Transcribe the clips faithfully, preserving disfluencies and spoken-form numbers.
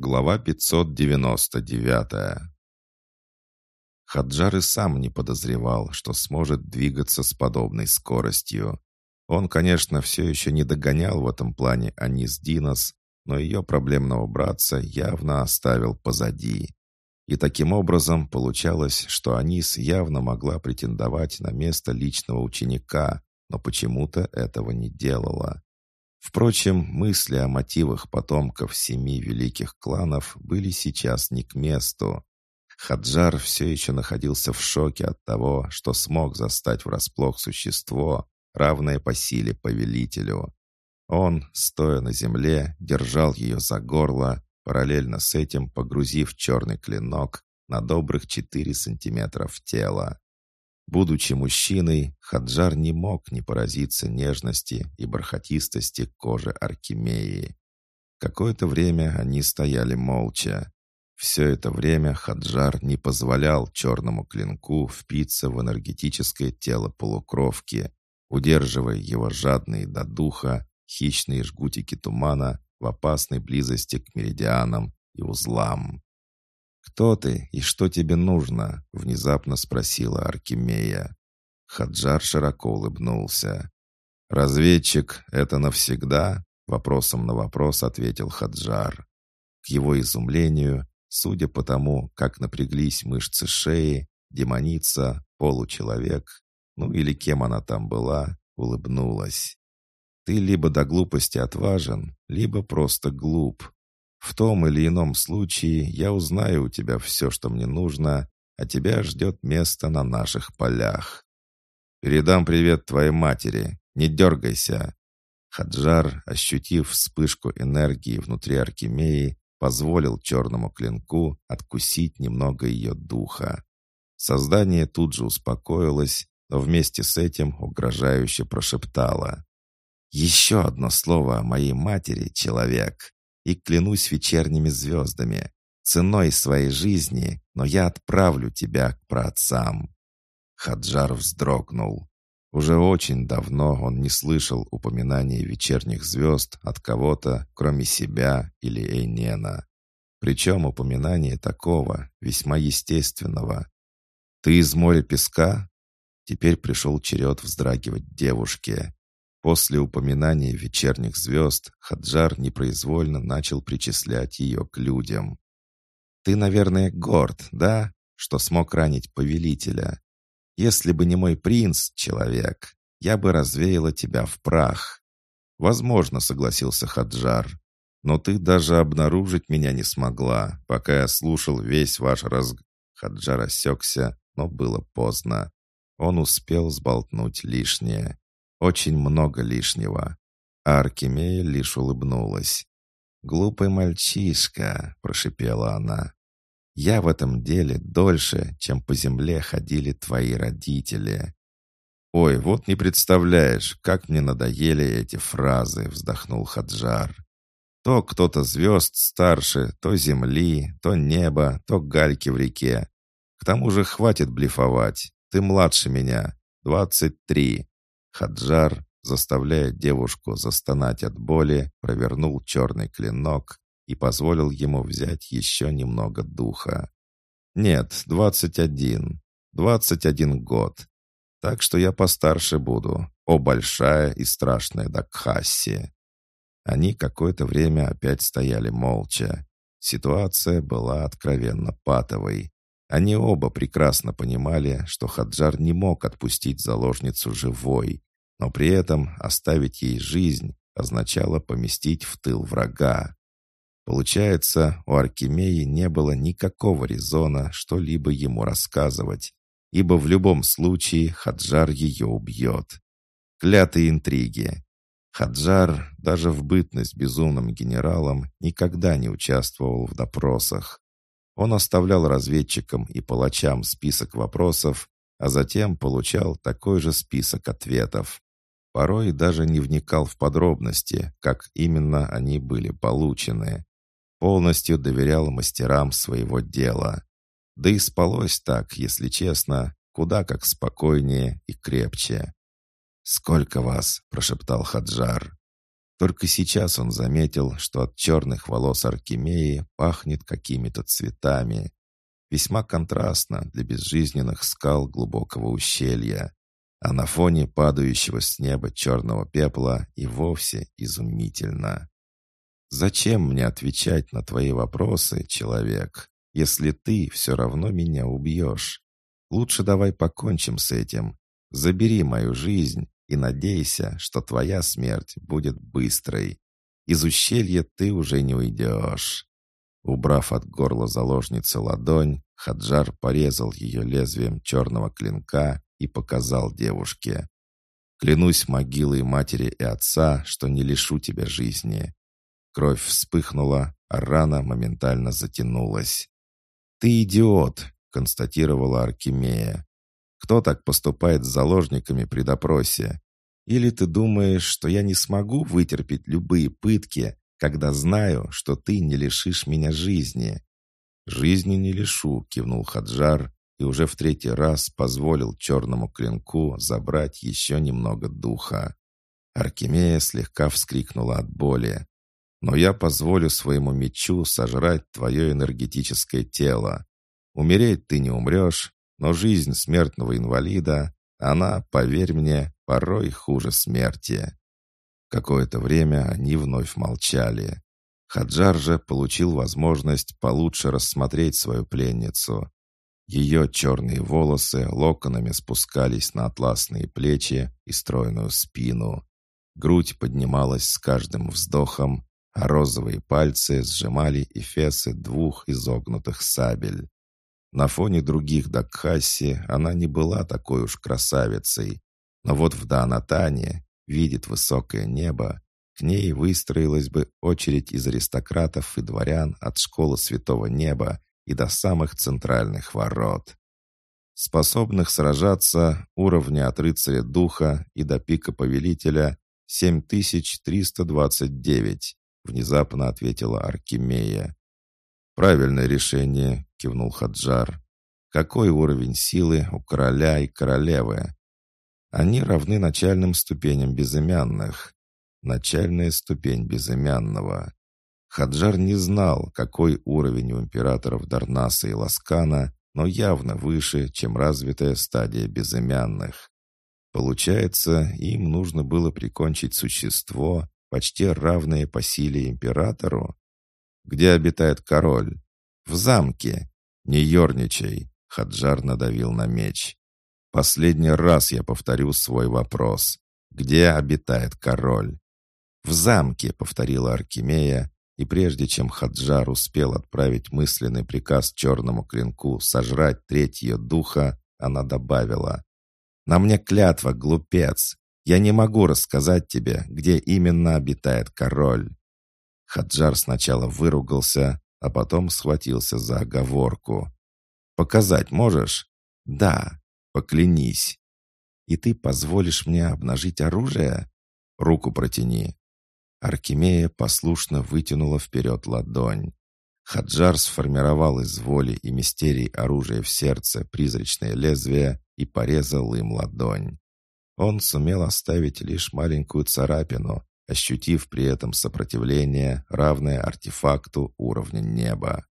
Глава пятьсот девяносто девять. Хаджар и сам не подозревал, что сможет двигаться с подобной скоростью. Он, конечно, все еще не догонял в этом плане Анис Динос, но ее проблемного братца явно оставил позади. И таким образом получалось, что Анис явно могла претендовать на место личного ученика, но почему-то этого не делала. Впрочем, мысли о мотивах потомков семи великих кланов были сейчас не к месту. Хаджар все еще находился в шоке от того, что смог застать врасплох существо, равное по силе повелителю. Он, стоя на земле, держал ее за горло, параллельно с этим погрузив черный клинок на добрых четыре сантиметра в тело. Будучи мужчиной, Хаджар не мог не поразиться нежности и бархатистости кожи Аркемии. Какое-то время они стояли молча. Все это время Хаджар не позволял черному клинку впиться в энергетическое тело полукровки, удерживая его жадные до духа, хищные жгутики тумана в опасной близости к меридианам и узлам. «Кто ты и что тебе нужно?» — внезапно спросила Аркемия. Хаджар широко улыбнулся. «Разведчик — это навсегда?» — вопросом на вопрос ответил Хаджар. К его изумлению, судя по тому, как напряглись мышцы шеи, демоница, получеловек, ну или кем она там была, улыбнулась. «Ты либо до глупости отважен, либо просто глуп. В том или ином случае я узнаю у тебя все, что мне нужно, а тебя ждет место на наших полях. Передам привет твоей матери, не дергайся». Хаджар, ощутив вспышку энергии внутри Аркемии, позволил черному клинку откусить немного ее духа. Создание тут же успокоилось, но вместе с этим угрожающе прошептало: «Еще одно слово о моей матери, человек, и клянусь вечерними звездами, ценой своей жизни, но я отправлю тебя к праотцам». Хаджар вздрогнул. Уже очень давно он не слышал упоминания вечерних звезд от кого-то, кроме себя или Эйнена. Причем упоминание такого, весьма естественного. «Ты из моря песка?» Теперь пришел черед вздрагивать девушке. После упоминания вечерних звезд Хаджар непроизвольно начал причислять ее к людям. «Ты, наверное, горд, да, что смог ранить повелителя? Если бы не мой принц, человек, я бы развеяла тебя в прах». «Возможно», — согласился Хаджар, «но ты даже обнаружить меня не смогла, пока я слушал весь ваш разг...» Хаджар осекся, но было поздно. Он успел сболтнуть лишнее. Очень много лишнего. А Аркемия лишь улыбнулась. «Глупый мальчишка», — прошипела она. «Я в этом деле дольше, чем по земле ходили твои родители». «Ой, вот не представляешь, как мне надоели эти фразы», — вздохнул Хаджар. «То кто-то звезд старше, то земли, то небо, то гальки в реке. К тому же хватит блефовать. Ты младше меня. Двадцать три». Хаджар, заставляя девушку застонать от боли, провернул черный клинок и позволил ему взять еще немного духа. «Нет, двадцать один. Двадцать один год. Так что я постарше буду, о большая и страшная Дакхасси». Они какое-то время опять стояли молча. Ситуация была откровенно патовой. Они оба прекрасно понимали, что Хаджар не мог отпустить заложницу живой, но при этом оставить ей жизнь означало поместить в тыл врага. Получается, у Аркемии не было никакого резона что-либо ему рассказывать, ибо в любом случае Хаджар ее убьет. Клятые интриги. Хаджар, даже в бытность безумным генералом, никогда не участвовал в допросах. Он оставлял разведчикам и палачам список вопросов, а затем получал такой же список ответов. Порой даже не вникал в подробности, как именно они были получены. Полностью доверял мастерам своего дела. Да и спалось так, если честно, куда как спокойнее и крепче. «Сколько вас?» — прошептал Хаджар. Только сейчас он заметил, что от черных волос Аркемии пахнет какими-то цветами. Весьма контрастно для безжизненных скал глубокого ущелья. А на фоне падающего с неба черного пепла и вовсе изумительно. «Зачем мне отвечать на твои вопросы, человек, если ты все равно меня убьешь? Лучше давай покончим с этим. Забери мою жизнь и надейся, что твоя смерть будет быстрой. Из ущелья ты уже не уйдешь». Убрав от горла заложницы ладонь, Хаджар порезал ее лезвием черного клинка и показал девушке. «Клянусь могилой матери и отца, что не лишу тебя жизни». Кровь вспыхнула, а рана моментально затянулась. «Ты идиот», — констатировала Аркемия. «Кто так поступает с заложниками при допросе? Или ты думаешь, что я не смогу вытерпеть любые пытки, когда знаю, что ты не лишишь меня жизни?» «Жизни не лишу», — кивнул Хаджар и уже в третий раз позволил черному клинку забрать еще немного духа. Аркемия слегка вскрикнула от боли. «Но я позволю своему мечу сожрать твое энергетическое тело. Умереть ты не умрешь, но жизнь смертного инвалида, она, поверь мне, порой хуже смерти». Какое-то время они вновь молчали. Хаджар же получил возможность получше рассмотреть свою пленницу. Ее черные волосы локонами спускались на атласные плечи и стройную спину. Грудь поднималась с каждым вздохом, а розовые пальцы сжимали эфесы двух изогнутых сабель. На фоне других Дакхаси она не была такой уж красавицей, но вот в Даанатане, видит высокое небо, к ней выстроилась бы очередь из аристократов и дворян от школы Святого Неба и до самых центральных ворот. Способных сражаться уровня от рыцаря духа и до пика повелителя семь тысяч триста двадцать девять, внезапно ответила Аркемия. «Правильное решение», — кивнул Хаджар. «Какой уровень силы у короля и королевы?» «Они равны начальным ступеням безымянных». Начальная ступень безымянного. Хаджар не знал, какой уровень у императоров Дарнаса и Ласкана, но явно выше, чем развитая стадия безымянных. Получается, им нужно было прикончить существо, почти равное по силе императору. «Где обитает король?» «В замке». «Не ерничай», — Хаджар надавил на меч. «Последний раз я повторю свой вопрос. Где обитает король?» «В замке», — повторила Аркемия, и прежде чем Хаджар успел отправить мысленный приказ черному клинку сожрать треть ее духа, она добавила: «На мне клятва, глупец! Я не могу рассказать тебе, где именно обитает король». Хаджар сначала выругался, а потом схватился за оговорку. «Показать можешь?» «Да, поклянись». «И ты позволишь мне обнажить оружие?» «Руку протяни». Аркемия послушно вытянула вперед ладонь. Хаджар сформировал из воли и мистерий оружия в сердце призрачное лезвие и порезал им ладонь. Он сумел оставить лишь маленькую царапину, ощутив при этом сопротивление, равное артефакту уровня неба.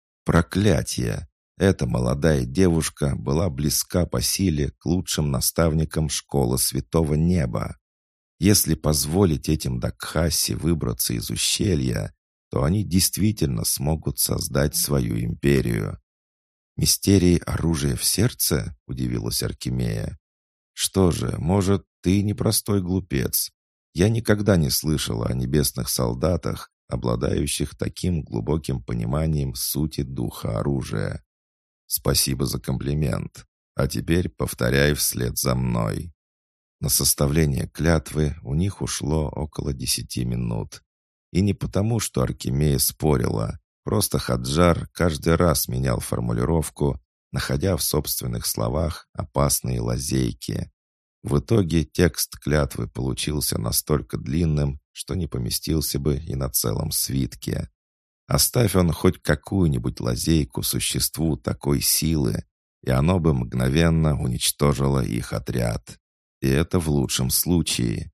Проклятие! Эта молодая девушка была близка по силе к лучшим наставникам школы Святого Неба. Если позволить этим Дакхаси выбраться из ущелья, то они действительно смогут создать свою империю. «Мистерии оружия в сердце?» — удивилась Аркемия. «Что же, может, ты непростой глупец. Я никогда не слышала о небесных солдатах, обладающих таким глубоким пониманием сути духа оружия. Спасибо за комплимент. А теперь повторяй вслед за мной». На составление клятвы у них ушло около десяти минут. И не потому, что Аркемия спорила, просто Хаджар каждый раз менял формулировку, находя в собственных словах опасные лазейки. В итоге текст клятвы получился настолько длинным, что не поместился бы и на целом свитке. Оставь он хоть какую-нибудь лазейку существу такой силы, и оно бы мгновенно уничтожило их отряд. И это в лучшем случае.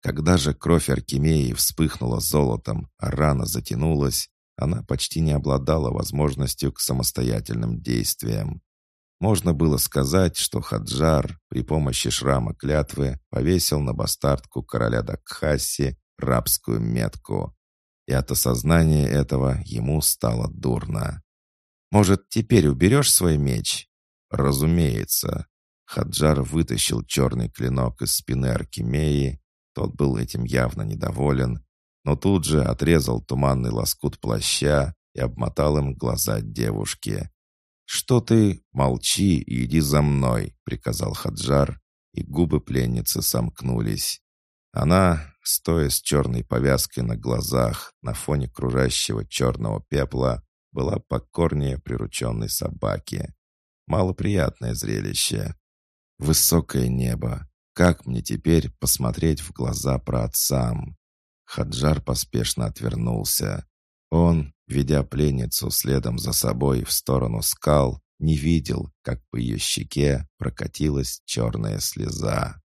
Когда же кровь Аркемии вспыхнула золотом, а рана затянулась, она почти не обладала возможностью к самостоятельным действиям. Можно было сказать, что Хаджар при помощи шрама клятвы повесил на бастардку короля Дакхаси рабскую метку. И от осознания этого ему стало дурно. «Может, теперь уберешь свой меч?» «Разумеется». Хаджар вытащил черный клинок из спины Аркемии. Тот был этим явно недоволен, но тут же отрезал туманный лоскут плаща и обмотал им глаза девушки. «Что ты? Молчи и иди за мной», — приказал Хаджар, и губы пленницы сомкнулись. Она, стоя с черной повязкой на глазах на фоне кружащего черного пепла, была покорнее прирученной собаки. Малоприятное зрелище. Высокое небо. Как мне теперь посмотреть в глаза праотцам? Хаджар поспешно отвернулся. Он, ведя пленницу следом за собой в сторону скал, не видел, как по ее щеке прокатилась черная слеза.